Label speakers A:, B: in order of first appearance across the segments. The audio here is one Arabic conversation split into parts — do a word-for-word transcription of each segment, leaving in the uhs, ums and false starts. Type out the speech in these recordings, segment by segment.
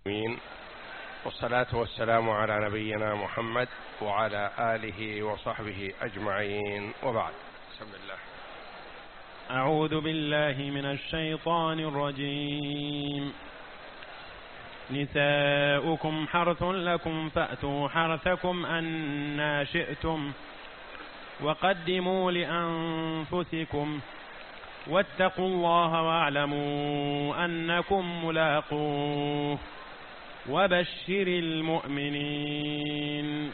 A: والصلاة والسلام على نبينا محمد وعلى آله وصحبه أجمعين، وبعد. بسم الله.
B: أعوذ بالله من الشيطان الرجيم. نساؤكم حرث لكم فأتوا حرثكم أنى شئتم وقدموا لأنفسكم واتقوا الله واعلموا أنكم ملاقوه وبشر المؤمنين.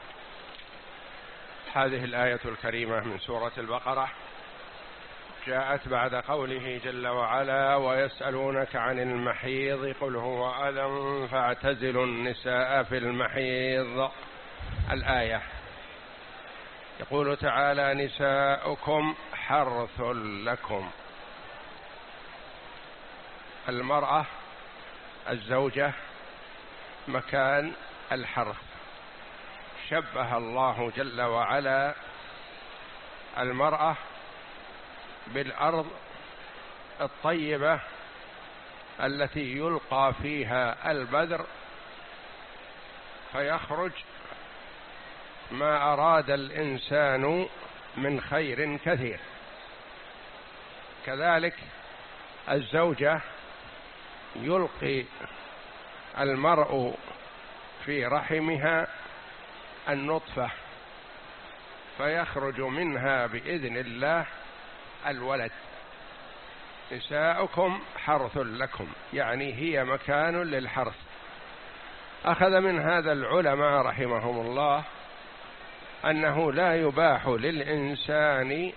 A: هذه الآية الكريمة من سورة البقرة جاءت بعد قوله جل وعلا: ويسألونك عن المحيض قل هو أذى فاعتزلوا النساء في المحيض. الآية يقول تعالى: نساؤكم حرث لكم. المرأة الزوجة مكان الحرث، شبه الله جل وعلا المرأة بالأرض الطيبة التي يلقى فيها البذر فيخرج ما أراد الإنسان من خير كثير. كذلك الزوجة يلقي المرء في رحمها النطفة فيخرج منها بإذن الله الولد. نساؤكم حرث لكم، يعني هي مكان للحرث. أخذ من هذا العلماء رحمهم الله أنه لا يباح للإنسان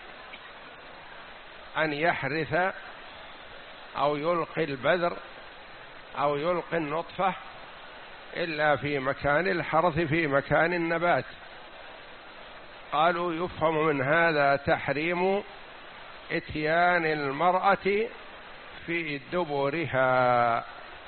A: أن يحرث أو يلقي البذر أو يلقي النطفة إلا في مكان الحرث، في مكان النبات. قالوا يفهم من هذا تحريم إتيان المرأة في دبرها.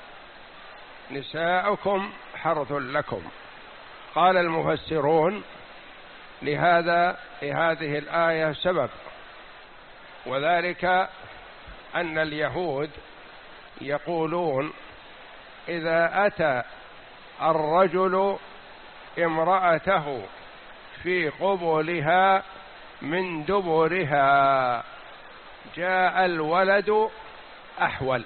A: نساؤكم حرث لكم. قال المفسرون لهذا لهذه الآية سبب، وذلك أن اليهود يقولون: إذا أتى الرجل امرأته في قبلها من دبرها جاء الولد أحول.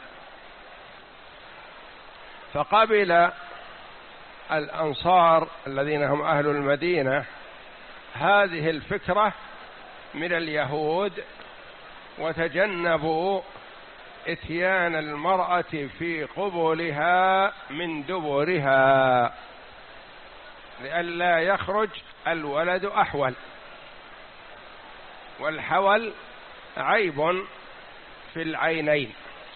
A: فقبل الأنصار الذين هم أهل المدينة هذه الفكرة من اليهود، وتجنبوا إتيان المرأة في قبلها من دبرها لئلا يخرج الولد أحول، والحول عيب في العينين.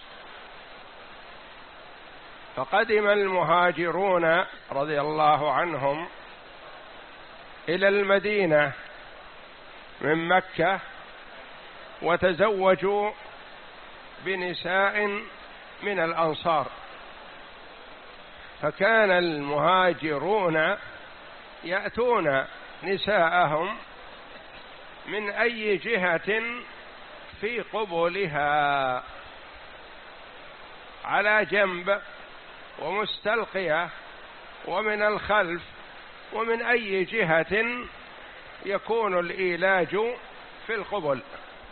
A: فقدم المهاجرون رضي الله عنهم إلى المدينة من مكة وتزوجوا بنساء من الأنصار، فكان المهاجرون يأتون نساءهم من أي جهة في قبلها، على جنب ومستلقية ومن الخلف ومن أي جهة يكون الإيلاج في القبل.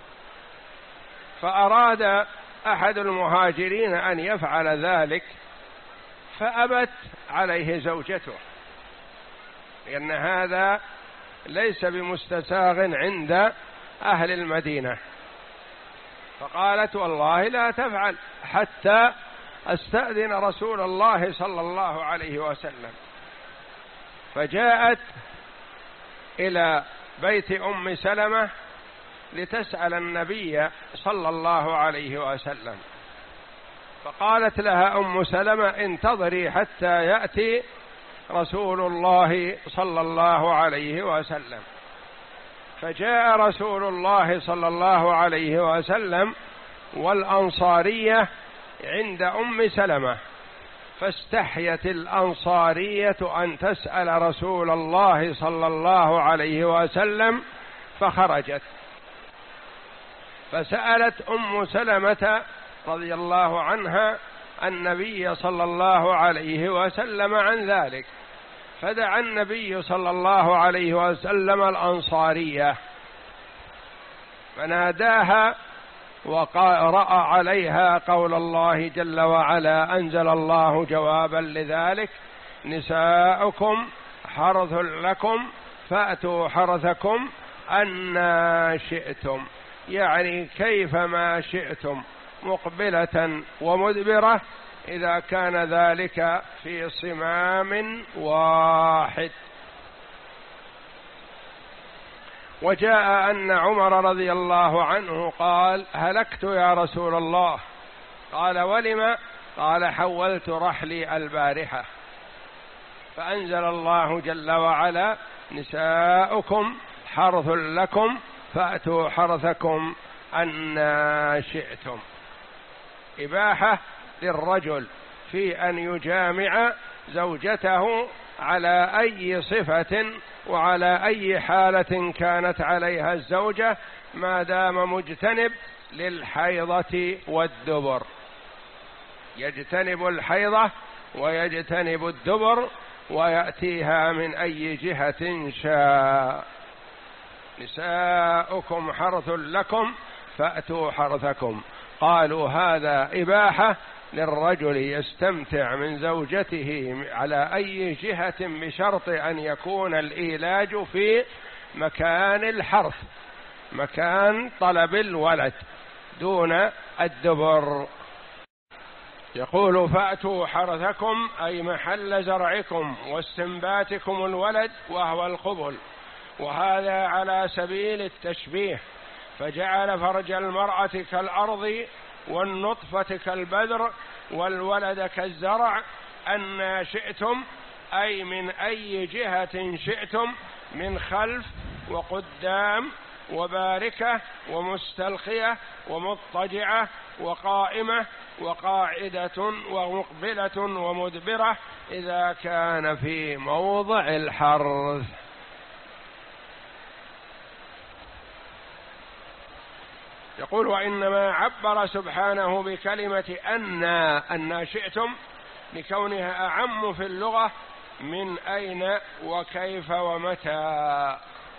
A: فأراد أحد المهاجرين أن يفعل ذلك فأبت عليه زوجته، لأن هذا ليس بمستساغ عند أهل المدينة. فقالت: والله لا تفعل حتى أستأذن رسول الله صلى الله عليه وسلم. فجاءت إلى بيت أم سلمة لتسأل النبي صلى الله عليه وسلم، فقالت لها أم سلمة: انتظري حتى يأتي رسول الله صلى الله عليه وسلم. فجاء رسول الله صلى الله عليه وسلم والأنصارية عند أم سلمة، فاستحيت الأنصارية أن تسأل رسول الله صلى الله عليه وسلم فخرجت. فسألت أم سلمة رضي الله عنها النبي صلى الله عليه وسلم عن ذلك، فدعا النبي صلى الله عليه وسلم الأنصارية فناداها وقرأ عليها قول الله جل وعلا: أنزل الله جوابا لذلك: نساؤكم حرث لكم فأتوا حرثكم أنى شئتم، يعني كيفما شئتم، مقبلة ومدبرة، إذا كان ذلك في صمام واحد. وجاء أن عمر رضي الله عنه قال: هلكت يا رسول الله. قال: ولم؟ قال: حولت رحلي البارحة، فأنزل الله جل وعلا: نساؤكم حرث لكم فأتوا حرثكم أنى شئتم. إباحة للرجل في أن يجامع زوجته على أي صفة وعلى أي حالة كانت عليها الزوجة، ما دام مجتنب للحيضة والدبر، يجتنب الحيضة ويجتنب الدبر ويأتيها من أي جهة شاء. نساؤكم حرث لكم فأتوا حرثكم. قالوا هذا إباحة للرجل يستمتع من زوجته على أي جهة بشرط أن يكون الإيلاج في مكان الحرث، مكان طلب الولد، دون الدبر. يقول: فأتوا حرثكم أي محل زرعكم واستنباتكم الولد وهو القبل، وهذا على سبيل التشبيه، فجعل فرج المرأة كالأرض والنطفة كالبذر والولد كالزرع. أن شئتم أي من أي جهة شئتم، من خلف وقدام وباركة ومستلقية ومضطجعة وقائمة وقاعدة ومقبلة ومدبرة، إذا كان في موضع الحرث. يقول: وإنما عبر سبحانه بكلمة أن أن شئتم لكونها أعم في اللغة من أين وكيف ومتى.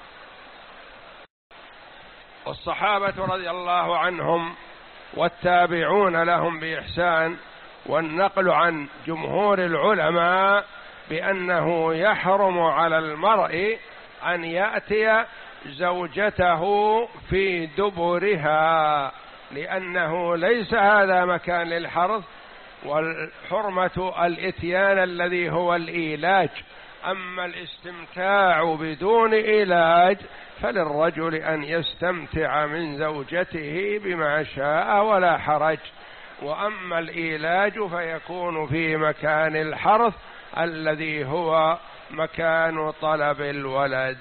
A: والصحابة رضي الله عنهم والتابعون لهم بإحسان، والنقل عن جمهور العلماء بأنه يحرم على المرء أن يأتي زوجته في دبرها، لأنه ليس هذا مكان للحرث، والحرمة الإتيان الذي هو الإيلاج. أما الاستمتاع بدون إيلاج فللرجل أن يستمتع من زوجته بما شاء ولا حرج، وأما الإيلاج فيكون في مكان الحرث الذي هو مكان طلب الولد.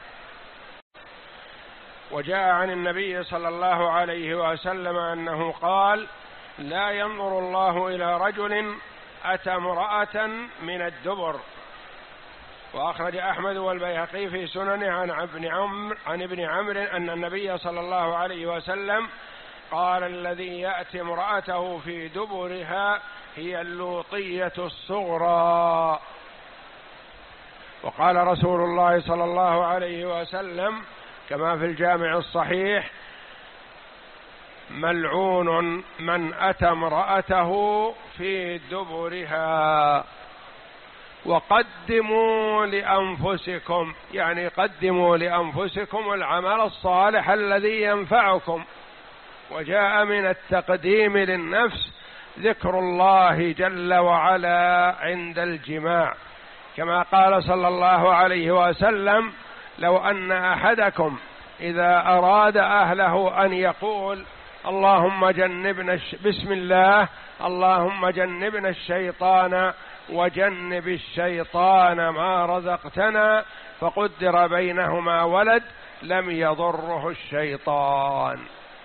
A: وجاء عن النبي صلى الله عليه وسلم أنه قال: لا ينظر الله إلى رجل أتى امرأة من الدبر. وأخرج أحمد والبيهقي في سننه عن ابن عمرو عن ابن عمرو أن النبي صلى الله عليه وسلم قال: الذي يأتي امرأته في دبرها هي اللوطية الصغرى. وقال رسول الله صلى الله عليه وسلم كما في الجامع الصحيح: ملعون من أتى امرأته في دبرها. وقدموا لأنفسكم، يعني قدموا لأنفسكم العمل الصالح الذي ينفعكم. وجاء من التقديم للنفس ذكر الله جل وعلا عند الجماع، كما قال صلى الله عليه وسلم: لو أن أحدكم إذا أراد أهله أن يقول: اللهم جنبنا الش... بسم الله اللهم جنبنا الشيطان وجنب الشيطان ما رزقتنا، فقدر بينهما ولد، لم يضره الشيطان.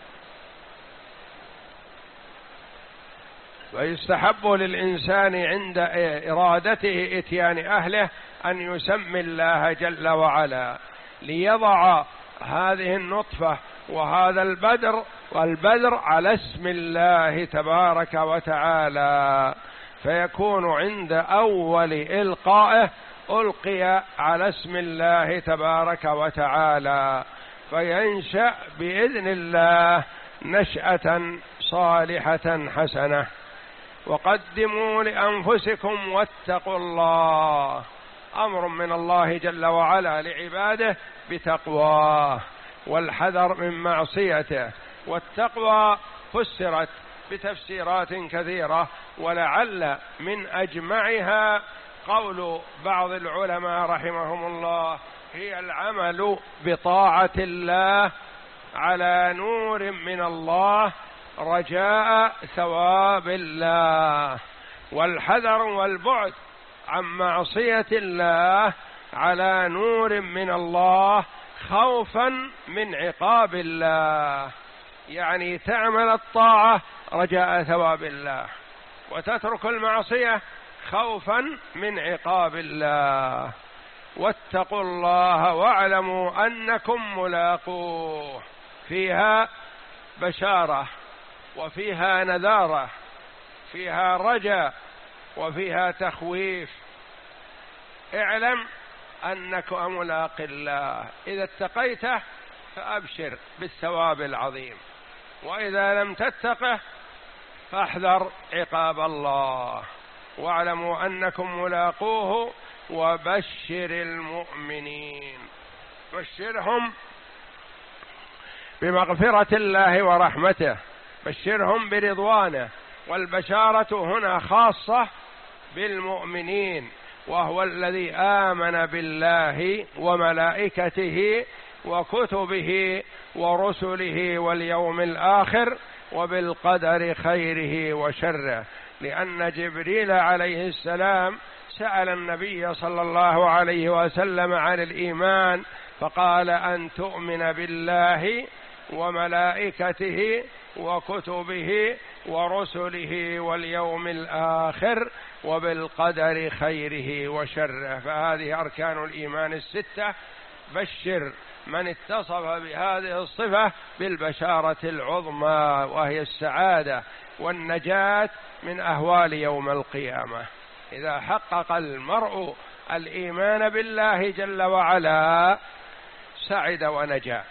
A: ويستحب للإنسان عند إرادته إتيان أهله أن يسمي الله جل وعلا، ليضع هذه النطفة وهذا البدر والبذر على اسم الله تبارك وتعالى، فيكون عند أول إلقائه ألقي على اسم الله تبارك وتعالى، فينشأ بإذن الله نشأة صالحة حسنة. وقدموا لأنفسكم واتقوا الله، أمر من الله جل وعلا لعباده بتقواه والحذر من معصيته. والتقوى فسرت بتفسيرات كثيرة، ولعل من أجمعها قول بعض العلماء رحمهم الله: هي العمل بطاعة الله على نور من الله رجاء ثواب الله، والحذر والبعد عن معصية الله على نور من الله خوفا من عقاب الله. يعني تعمل الطاعة رجاء ثواب الله، وتترك المعصية خوفا من عقاب الله. واتقوا الله واعلموا أنكم ملاقوه، فيها بشارة وفيها نذارة، فيها رجاء وفيها تخويف. اعلم أنك ملاق الله، إذا اتقيته فأبشر بالثواب العظيم، وإذا لم تتقه فاحذر عقاب الله. واعلموا أنكم ملاقوه وبشر المؤمنين، بشرهم بمغفرة الله ورحمته، بشرهم برضوانه. والبشارة هنا خاصة بالمؤمنين، وهو الذي آمن بالله وملائكته وكتبه ورسله واليوم الآخر وبالقدر خيره وشره. لأن جبريل عليه السلام سأل النبي صلى الله عليه وسلم عن الإيمان، فقال: أن تؤمن بالله وملائكته وكتبه ورسله واليوم الآخر وبالقدر خيره وشره. فهذه أركان الإيمان الستة. بشر من اتصف بهذه الصفة بالبشارة العظمى، وهي السعادة والنجاة من أهوال يوم القيامة. إذا حقق المرء الإيمان بالله جل وعلا سعد ونجا.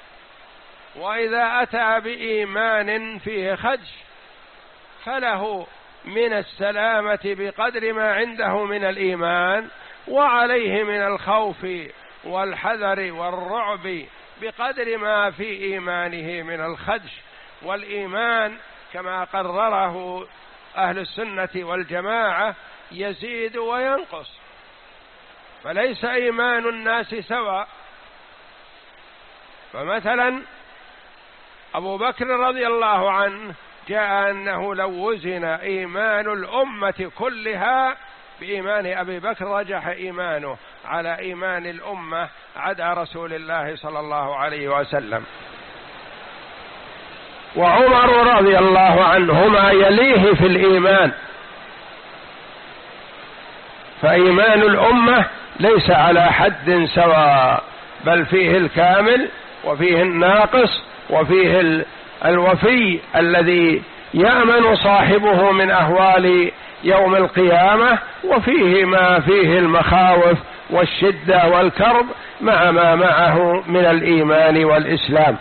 A: وإذا أتى بإيمان فيه خدش فله من السلامة بقدر ما عنده من الإيمان، وعليه من الخوف والحذر والرعب بقدر ما في إيمانه من الخدش. والإيمان كما قرره أهل السنة والجماعة يزيد وينقص، فليس إيمان الناس سواء. فمثلا أبو بكر رضي الله عنه جاء أنه لو وزن إيمان الأمة كلها بإيمان أبي بكر رجح إيمانه على إيمان الأمة عدا رسول الله صلى الله عليه وسلم. وعمر رضي الله عنهما يليه في الإيمان، فإيمان الأمة ليس على حد سواء، بل فيه الكامل وفيه الناقص وفيه الوفي الذي يأمن صاحبه من أهوال يوم القيامة، وفيه ما فيه المخاوف والشدة والكرب مع ما معه من الإيمان والإسلام.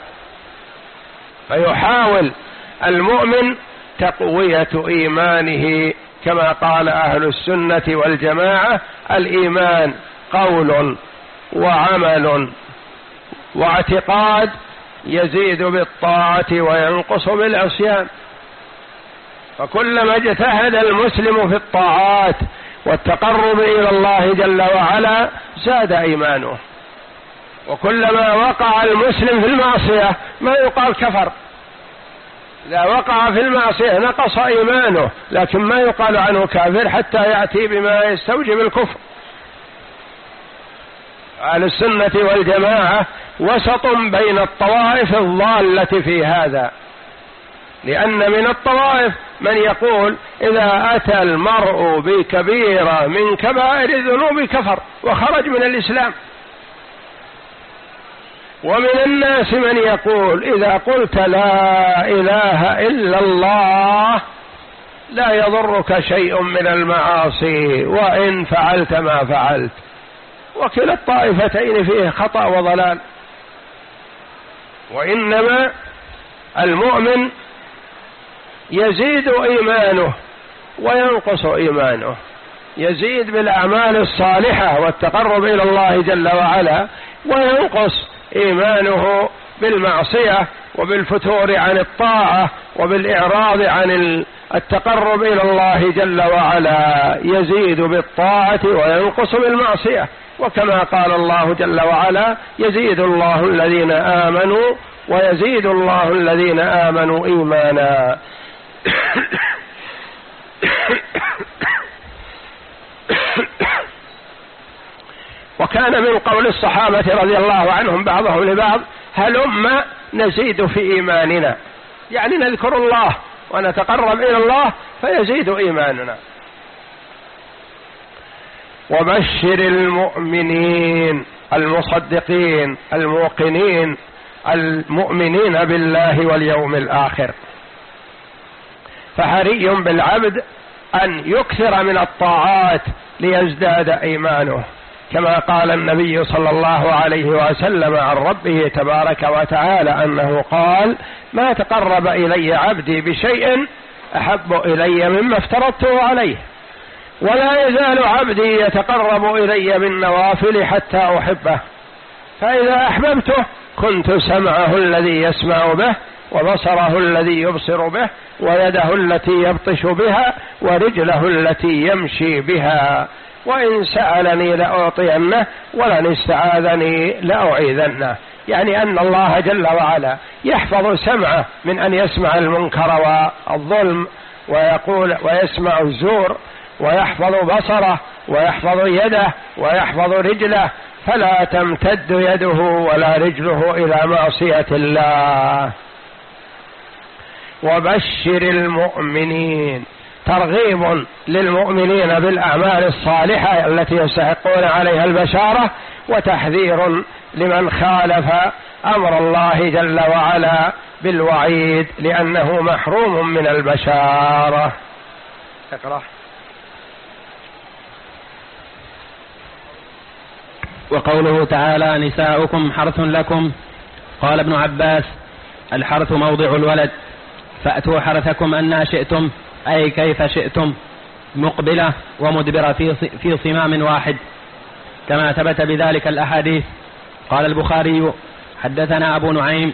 A: فيحاول المؤمن تقوية إيمانه كما قال أهل السنة والجماعة: الإيمان قول وعمل واعتقاد، يزيد بالطاعة وينقص بالعصيان. فكلما اجتهد المسلم في الطاعات والتقرب إلى الله جل وعلا زاد إيمانه، وكلما وقع المسلم في المعصية ما يقال كفر. إذا وقع في المعصية نقص إيمانه، لكن ما يقال عنه كافر حتى يأتي بما يستوجب الكفر. أهل السنة والجماعة وسط بين الطوائف الضالة في هذا، لأن من الطوائف من يقول إذا أتى المرء بكبيرة من كبائر الذنوب كفر وخرج من الإسلام، ومن الناس من يقول إذا قلت لا إله إلا الله لا يضرك شيء من المعاصي وإن فعلت ما فعلت، وكلا الطائفتين فيه خطأ وضلال. وإنما المؤمن يزيد إيمانه وينقص إيمانه، يزيد بالأعمال الصالحة والتقرب إلى الله جل وعلا، وينقص إيمانه بالمعصية وبالفتور عن الطاعة وبالإعراض عن التقرب إلى الله جل وعلا، يزيد بالطاعة وينقص بالمعصية. وكما قال الله جل وعلا: يزيد الله الذين آمنوا ويزيد الله الذين آمنوا إيمانا. وكان من قول الصحابة رضي الله عنهم بعضهم لبعض: هلم نزيد في إيماننا، يعني نذكر الله ونتقرب إلى الله فيزيد إيماننا. وبشر المؤمنين المصدقين الموقنين المؤمنين بالله واليوم الآخر. فحري بالعبد أن يكثر من الطاعات ليزداد إيمانه، كما قال النبي صلى الله عليه وسلم عن ربه تبارك وتعالى أنه قال: ما تقرب إلي عبدي بشيء أحب إلي مما افترضته عليه، ولا يزال عبدي يتقرب إلي بالنوافل حتى أحبه، فإذا أحببته كنت سمعه الذي يسمع به وبصره الذي يبصر به ويده التي يبطش بها ورجله التي يمشي بها، وإن سألني لأعطينه ولن استعاذني لأعيذنه. يعني أن الله جل وعلا يحفظ سمعه من أن يسمع المنكر والظلم ويقول ويسمع الزور، ويحفظ بصره ويحفظ يده ويحفظ رجله، فلا تمتد يده ولا رجله إلى معصية الله. وبشر المؤمنين، ترغيب للمؤمنين بالأعمال الصالحة التي يستحقون عليها البشارة، وتحذير لمن خالف أمر الله جل وعلا بالوعيد لأنه محروم من البشارة. اقرأ.
B: وقوله تعالى: نساؤكم حرث لكم. قال ابن عباس: الحرث موضع الولد، فأتوا حرثكم أن شئتم، أي كيف شئتم، مقبلة ومدبرة في صمام واحد، كما ثبت بذلك الأحاديث. قال البخاري: حدثنا أبو نعيم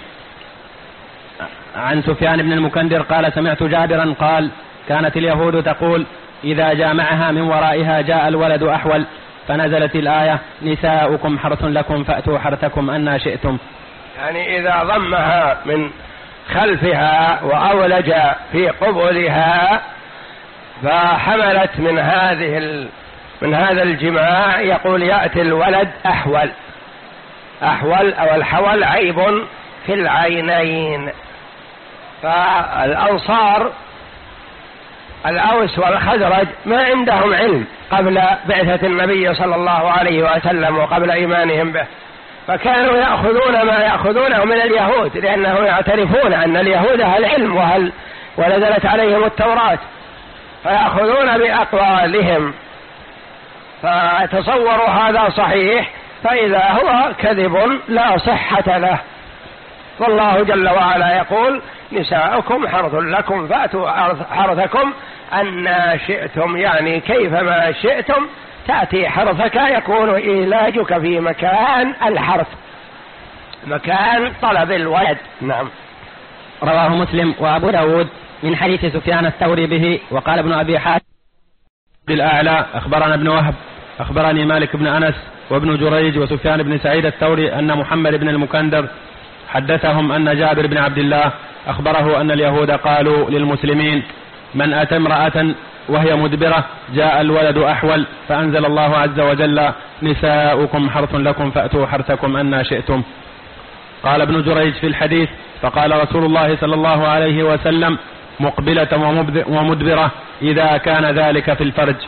B: عن سفيان بن المكندر قال: سمعت جابرا قال: كانت اليهود تقول: إذا جامعها من ورائها جاء الولد أحول، فنزلت الآية: نساؤكم حرث لكم فأتوا حرثكم أن شئتم.
A: يعني إذا ضمها من خلفها وأولج في قبلها فحملت من هذه ال... من هذا الجماع، يقول يأتي الولد أحول. أحول أو الحول عيب في العينين. فالأنصار الأوس والخزرج ما عندهم علم قبل بعثة النبي صلى الله عليه وسلم وقبل إيمانهم به، فكانوا يأخذون ما يأخذونه من اليهود، لأنهم يعترفون أن اليهود أهل علم وهل ونزلت عليهم التوراة، فيأخذون بأقوالهم، فتصوروا هذا صحيح، فإذا هو كذب لا صحة له. والله جل وعلا يقول: نساؤكم حرث لكم فأتوا حرثكم أن شئتم، يعني كيفما شئتم تأتي حرثك، يكون إيلاجك في مكان الحرث، مكان طلب الولد. نعم.
B: رواه مسلم وأبو داود من حديث سفيان الثوري به. وقال ابن أبي حاتم بالأعلى: أخبرنا ابن وهب أخبرني مالك بن أنس وابن جريج وسفيان بن سعيد الثوري أن محمد بن المكندر حدثهم أن جابر بن عبد الله أخبره أن اليهود قالوا للمسلمين: من أتى امرأة وهي مدبرة جاء الولد أحول، فأنزل الله عز وجل: نساؤكم حرث لكم فأتوا حرثكم أن شئتم. قال ابن جريج في الحديث: فقال رسول الله صلى الله عليه وسلم: مقبلة ومدبرة إذا كان ذلك في الفرج.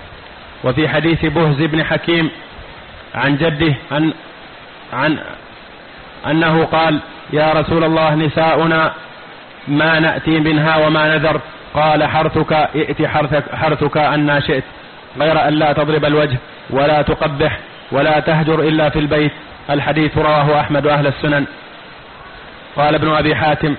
B: وفي حديث بهز بن حكيم عن جده عن, عن أنه قال: يا رسول الله نساؤنا ما نأتي منها وما نذر. قال: حرثك ائت حرثك, حرثك أن شئت، غير أن لا تضرب الوجه ولا تقبح ولا تهجر إلا في البيت. الحديث رواه أحمد وأهل السنن. قال ابن أبي حاتم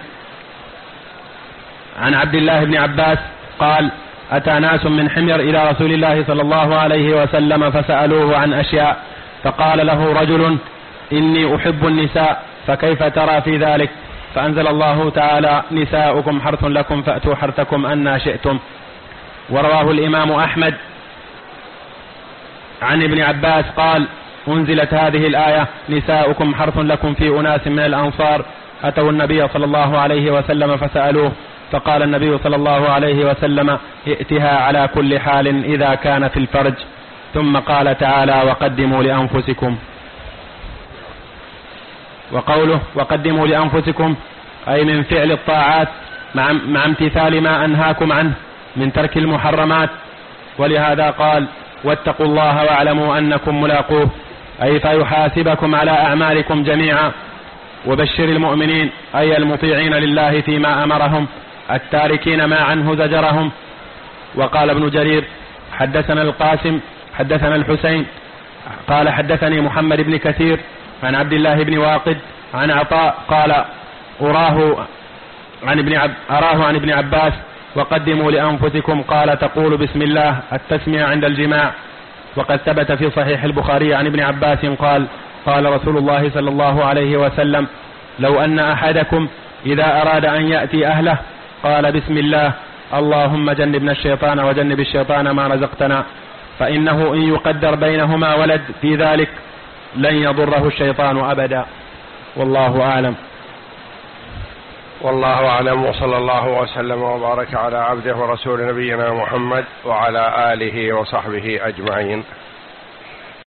B: عن عبد الله بن عباس قال: أتى ناس من حمير إلى رسول الله صلى الله عليه وسلم فسألوه عن أشياء، فقال له رجل: إني أحب النساء، فكيف ترى في ذلك؟ فأنزل الله تعالى: نساؤكم حرث لكم فأتوا حرثكم أن شئتم. ورواه الإمام أحمد عن ابن عباس قال: أنزلت هذه الآية: نساؤكم حرث لكم في أناس من الأنصار أتوا النبي صلى الله عليه وسلم فسألوه، فقال النبي صلى الله عليه وسلم: ائتها على كل حال إذا كان في الفرج. ثم قال تعالى: وقدموا لأنفسكم. وقوله وقدموا لأنفسكم أي من فعل الطاعات مع, مع امتثال ما أنهاكم عنه من ترك المحرمات. ولهذا قال: واتقوا الله واعلموا أنكم ملاقوه، أي فيحاسبكم على أعمالكم جميعا. وبشر المؤمنين أي المطيعين لله فيما أمرهم التاركين ما عنه زجرهم. وقال ابن جرير: حدثنا القاسم حدثنا الحسين قال: حدثني محمد بن كثير عن عبد الله بن واقد عن عطاء قال: أراه عن ابن عب أراه عن ابن عباس: وقدموا لأنفسكم، قال: تقول بسم الله التسمية عند الجماع. وقد ثبت في صحيح البخاري عن ابن عباس قال: قال رسول الله صلى الله عليه وسلم: لو أن أحدكم إذا أراد أن يأتي أهله قال: بسم الله اللهم جنبنا الشيطان وجنب الشيطان ما رزقتنا، فإنه إن يقدر بينهما ولد في ذلك لن يضره الشيطان أبدا. والله أعلم.
A: والله أعلم، وصلى الله وسلم وبارك على عبده ورسول نبينا محمد وعلى آله وصحبه أجمعين.